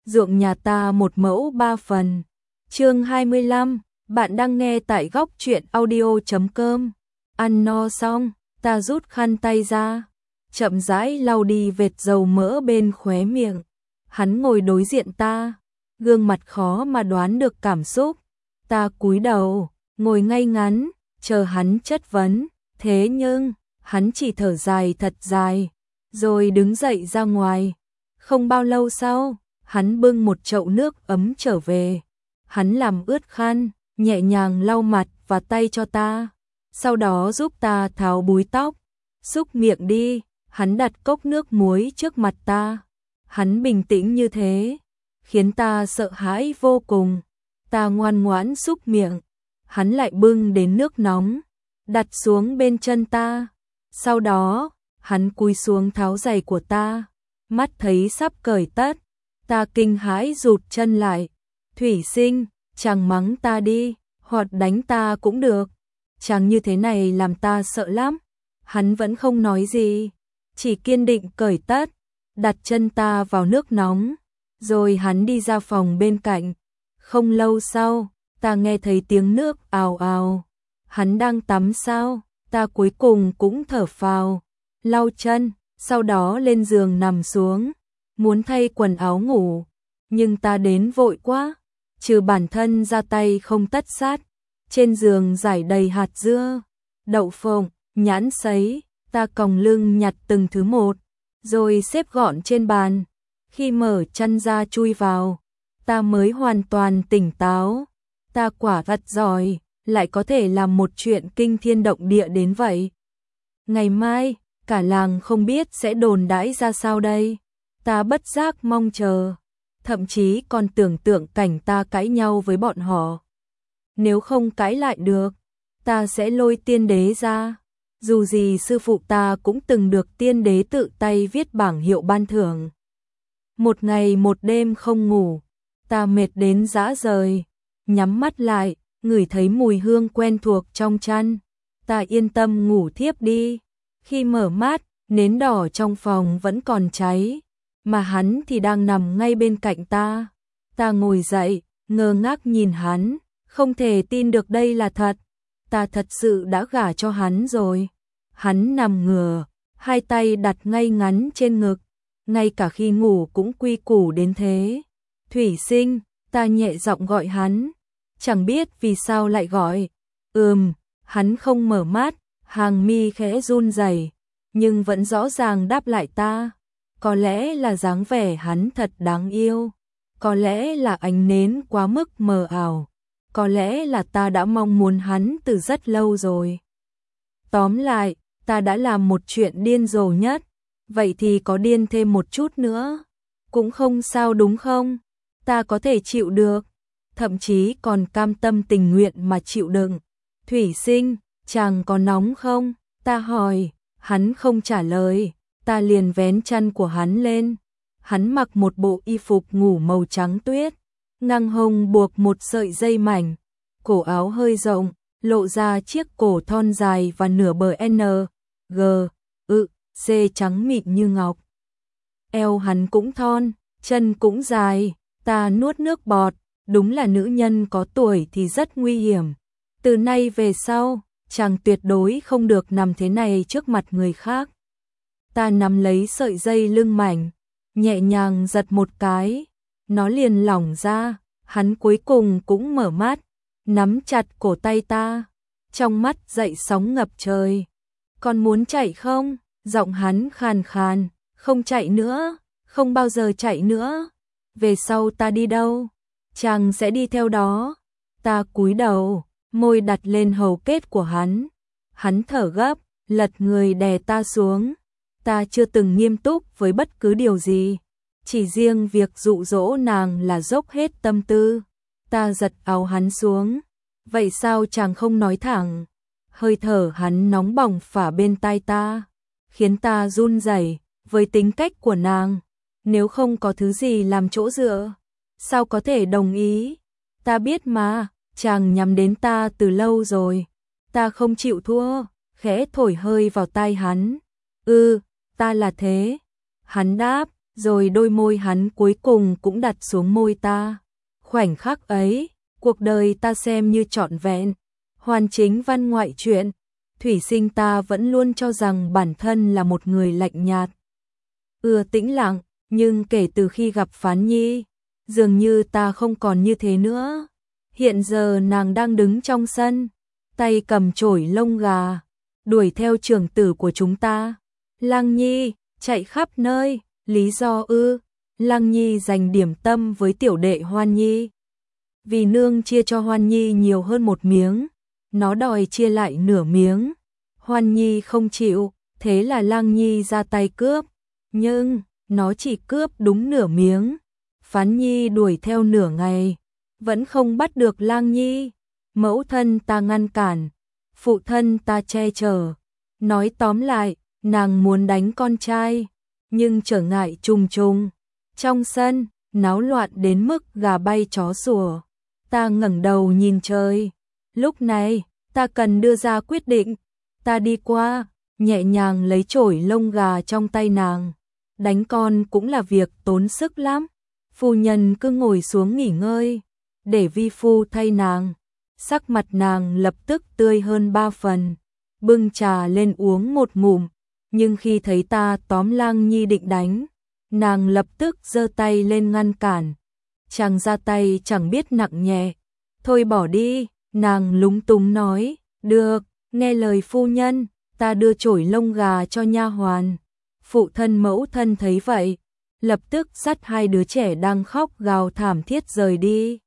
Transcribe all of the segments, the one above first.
ruộng nhà ta 1 mẫu 3 phần. Chương 25, bạn đang nghe tại góc truyện audio.com. Ăn no xong, ta rút khăn tay ra, chậm rãi lau đi vệt dầu mỡ bên khóe miệng. Hắn ngồi đối diện ta, gương mặt khó mà đoán được cảm xúc. Ta cúi đầu, ngồi ngay ngắn, chờ hắn chất vấn. Thế nhưng, hắn chỉ thở dài thật dài, rồi đứng dậy ra ngoài. Không bao lâu sau, hắn bưng một chậu nước ấm trở về. Hắn làm ướt khăn, nhẹ nhàng lau mặt và tay cho ta. Sau đó giúp ta tháo búi tóc. Xúc miệng đi, hắn đặt cốc nước muối trước mặt ta. Hắn bình tĩnh như thế, khiến ta sợ hãi vô cùng. Ta ngoan ngoãn xúc miệng. Hắn lại bưng đến nước nóng, đặt xuống bên chân ta. Sau đó, hắn cúi xuống tháo giày của ta. Mắt thấy sắp cởi tất, ta kinh hãi rụt chân lại. Thủy Sinh, chàng mắng ta đi, hoặc đánh ta cũng được. Chàng như thế này làm ta sợ lắm. Hắn vẫn không nói gì, chỉ kiên định cởi tất, đặt chân ta vào nước nóng. Rồi hắn đi ra phòng bên cạnh. Không lâu sau, ta nghe thấy tiếng nước ào ào. Hắn đang tắm sao? Ta cuối cùng cũng thở phào, lau chân, sau đó lên giường nằm xuống, muốn thay quần áo ngủ. Nhưng ta đến vội quá, trừ bản thân ra tay không tất sát. Trên giường rải đầy hạt dưa, đậu phộng, nhãn sấy. Ta còng lưng nhặt từng thứ một, rồi xếp gọn trên bàn. Khi mở chăn ra chui vào, ta mới hoàn toàn tỉnh táo. Ta quả thật giỏi, lại có thể làm một chuyện kinh thiên động địa đến vậy. Ngày mai, cả làng không biết sẽ đồn đãi ra sao đây. Ta bất giác mong chờ, thậm chí còn tưởng tượng cảnh ta cãi nhau với bọn họ. Nếu không cãi lại được, ta sẽ lôi tiên đế ra. Dù gì sư phụ ta cũng từng được tiên đế tự tay viết bảng hiệu ban thưởng. Một ngày một đêm không ngủ, ta mệt đến rã rời, nhắm mắt lại, ngửi thấy mùi hương quen thuộc trong chăn. Ta yên tâm ngủ thiếp đi. Khi mở mắt, nến đỏ trong phòng vẫn còn cháy, mà hắn thì đang nằm ngay bên cạnh ta. Ta ngồi dậy, ngơ ngác nhìn hắn, không thể tin được đây là thật. Ta thật sự đã gả cho hắn rồi. Hắn nằm ngửa, hai tay đặt ngay ngắn trên ngực, ngay cả khi ngủ cũng quy củ đến thế. Thủy Sinh, ta nhẹ giọng gọi hắn, chẳng biết vì sao lại gọi. Hắn không mở mắt, hàng mi khẽ run rẩy, nhưng vẫn rõ ràng đáp lại ta. Có lẽ là dáng vẻ hắn thật đáng yêu, có lẽ là ánh nến quá mức mờ ảo, có lẽ là ta đã mong muốn hắn từ rất lâu rồi. Tóm lại, ta đã làm một chuyện điên rồ nhất, vậy thì có điên thêm một chút nữa cũng không sao đúng không? Ta có thể chịu được, thậm chí còn cam tâm tình nguyện mà chịu đựng. Thủy Sinh, chàng có nóng không? Ta hỏi. Hắn không trả lời, ta liền vén chăn của hắn lên. Hắn mặc một bộ y phục ngủ màu trắng tuyết, ngang hông buộc một sợi dây mảnh, cổ áo hơi rộng, lộ ra chiếc cổ thon dài và nửa bờ N, G, C trắng mịn như ngọc. Eo hắn cũng thon, chân cũng dài. Ta nuốt nước bọt, đúng là nữ nhân có tuổi thì rất nguy hiểm. Từ nay về sau, chàng tuyệt đối không được nằm thế này trước mặt người khác. Ta nắm lấy sợi dây lưng mảnh, nhẹ nhàng giật một cái, nó liền lỏng ra. Hắn cuối cùng cũng mở mắt, nắm chặt cổ tay ta, trong mắt dậy sóng ngập trời. Còn muốn chạy không? Giọng hắn khàn khàn. Không chạy nữa, không bao giờ chạy nữa. Về sau ta đi đâu, chàng sẽ đi theo đó. Ta cúi đầu, môi đặt lên hầu kết của hắn. Hắn thở gấp, lật người đè ta xuống. Ta chưa từng nghiêm túc với bất cứ điều gì, chỉ riêng việc dụ dỗ nàng là dốc hết tâm tư. Ta giật áo hắn xuống. Vậy sao chàng không nói thẳng? Hơi thở hắn nóng bỏng phả bên tai ta, khiến ta run rẩy. Với tính cách của nàng, nếu không có thứ gì làm chỗ dựa, sao có thể đồng ý? Ta biết mà, chàng nhắm đến ta từ lâu rồi. Ta không chịu thua, khẽ thổi hơi vào tai hắn. Ta là thế. Hắn đáp, rồi đôi môi hắn cuối cùng cũng đặt xuống môi ta. Khoảnh khắc ấy, cuộc đời ta xem như trọn vẹn, hoàn chính văn ngoại truyện. Thủy Sinh ta vẫn luôn cho rằng bản thân là một người lạnh nhạt, ưa tĩnh lặng, nhưng kể từ khi gặp Phán Nhi, dường như ta không còn như thế nữa. Hiện giờ nàng đang đứng trong sân, tay cầm chổi lông gà, đuổi theo trưởng tử của chúng ta. Lăng Nhi, chạy khắp nơi, lý do ư? Lăng Nhi dành điểm tâm với tiểu đệ Hoan Nhi. Vì nương chia cho Hoan Nhi nhiều hơn một miếng, nó đòi chia lại nửa miếng. Hoan Nhi không chịu, thế là Lăng Nhi ra tay cướp, nhưng nó chỉ cướp đúng nửa miếng. Phán Nhi đuổi theo nửa ngày, vẫn không bắt được Lăng Nhi. Mẫu thân ta ngăn cản, phụ thân ta che chở. Nói tóm lại, nàng muốn đánh con trai, nhưng trở ngại trùng trùng. Trong sân, náo loạn đến mức gà bay chó sủa. Ta ngẩng đầu nhìn trời. Lúc này, ta cần đưa ra quyết định. Ta đi qua, nhẹ nhàng lấy chổi lông gà trong tay nàng. Đánh con cũng là việc tốn sức lắm. Phu nhân cứ ngồi xuống nghỉ ngơi, để vi phu thay nàng. Sắc mặt nàng lập tức tươi hơn 3 phần, bưng trà lên uống một ngụm, nhưng khi thấy ta tóm Lăng Nhi định đánh, nàng lập tức giơ tay lên ngăn cản. Chàng ra tay chẳng biết nặng nhẹ. Thôi bỏ đi, nàng lúng túng nói, được, nghe lời phu nhân, ta đưa chổi lông gà cho nha hoàn. Phụ thân mẫu thân thấy vậy, lập tức dắt hai đứa trẻ đang khóc gào thảm thiết rời đi.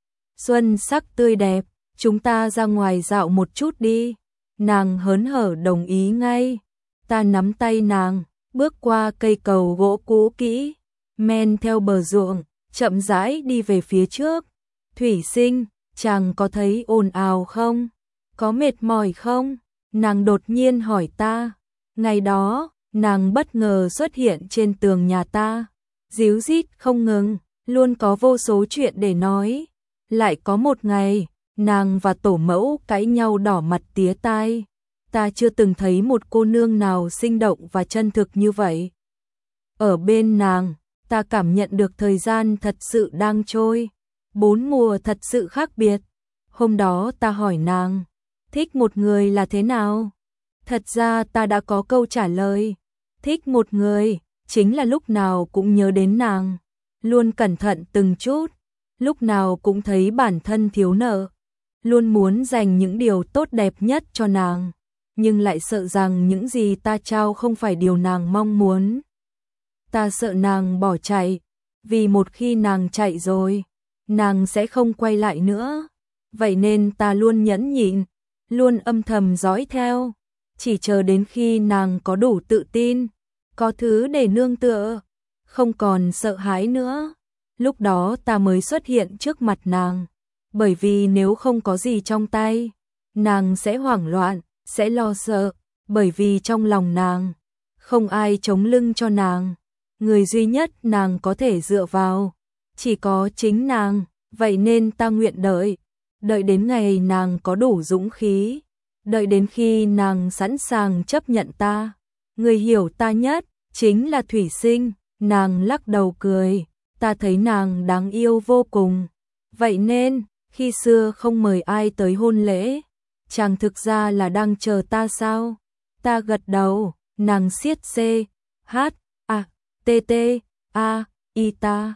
Xuân sắc tươi đẹp, chúng ta ra ngoài dạo một chút đi. Nàng hớn hở đồng ý ngay. Ta nắm tay nàng, bước qua cây cầu gỗ cũ kỹ, men theo bờ ruộng, chậm rãi đi về phía trước. Thủy Sinh, chàng có thấy ồn ào không? Có mệt mỏi không? Nàng đột nhiên hỏi ta. Ngày đó, nàng bất ngờ xuất hiện trên tường nhà ta, díu dít không ngừng, luôn có vô số chuyện để nói. Lại có một ngày, nàng và tổ mẫu cãi nhau đỏ mặt tía tai. Ta chưa từng thấy một cô nương nào sinh động và chân thực như vậy. Ở bên nàng, ta cảm nhận được thời gian thật sự đang trôi. 4 mùa thật sự khác biệt. Hôm đó ta hỏi nàng, thích một người là thế nào? Thật ra ta đã có câu trả lời. Thích một người, chính là lúc nào cũng nhớ đến nàng, luôn cẩn thận từng chút, lúc nào cũng thấy bản thân thiếu nợ, luôn muốn dành những điều tốt đẹp nhất cho nàng, nhưng lại sợ rằng những gì ta trao không phải điều nàng mong muốn. Ta sợ nàng bỏ chạy, vì một khi nàng chạy rồi, nàng sẽ không quay lại nữa. Vậy nên ta luôn nhẫn nhịn, luôn âm thầm dõi theo, chỉ chờ đến khi nàng có đủ tự tin, có thứ để nương tựa, không còn sợ hãi nữa. Lúc đó ta mới xuất hiện trước mặt nàng, bởi vì nếu không có gì trong tay, nàng sẽ hoảng loạn, sẽ lo sợ, bởi vì trong lòng nàng, không ai chống lưng cho nàng. Người duy nhất nàng có thể dựa vào, chỉ có chính nàng, vậy nên ta nguyện đợi. Đợi đến ngày nàng có đủ dũng khí, đợi đến khi nàng sẵn sàng chấp nhận ta. Người hiểu ta nhất chính là Thủy Sinh. Nàng lắc đầu cười, ta thấy nàng đáng yêu vô cùng. Vậy nên, khi xưa không mời ai tới hôn lễ, chàng thực ra là đang chờ ta sao? Ta gật đầu, nàng siết C, H, A, T, T, A, I ta.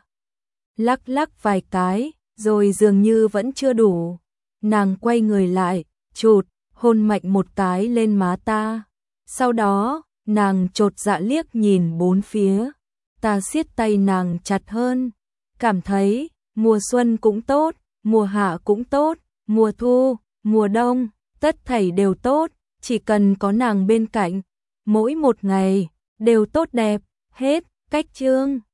Lắc lắc vài cái, rồi dường như vẫn chưa đủ. Nàng quay người lại, chụt, hôn mạnh một cái lên má ta. Sau đó, nàng chột dạ liếc nhìn bốn phía. Ta siết tay nàng chặt hơn, cảm thấy mùa xuân cũng tốt, mùa hạ cũng tốt, mùa thu, mùa đông, tất thảy đều tốt, chỉ cần có nàng bên cạnh, mỗi một ngày đều tốt đẹp, hết. Cách chương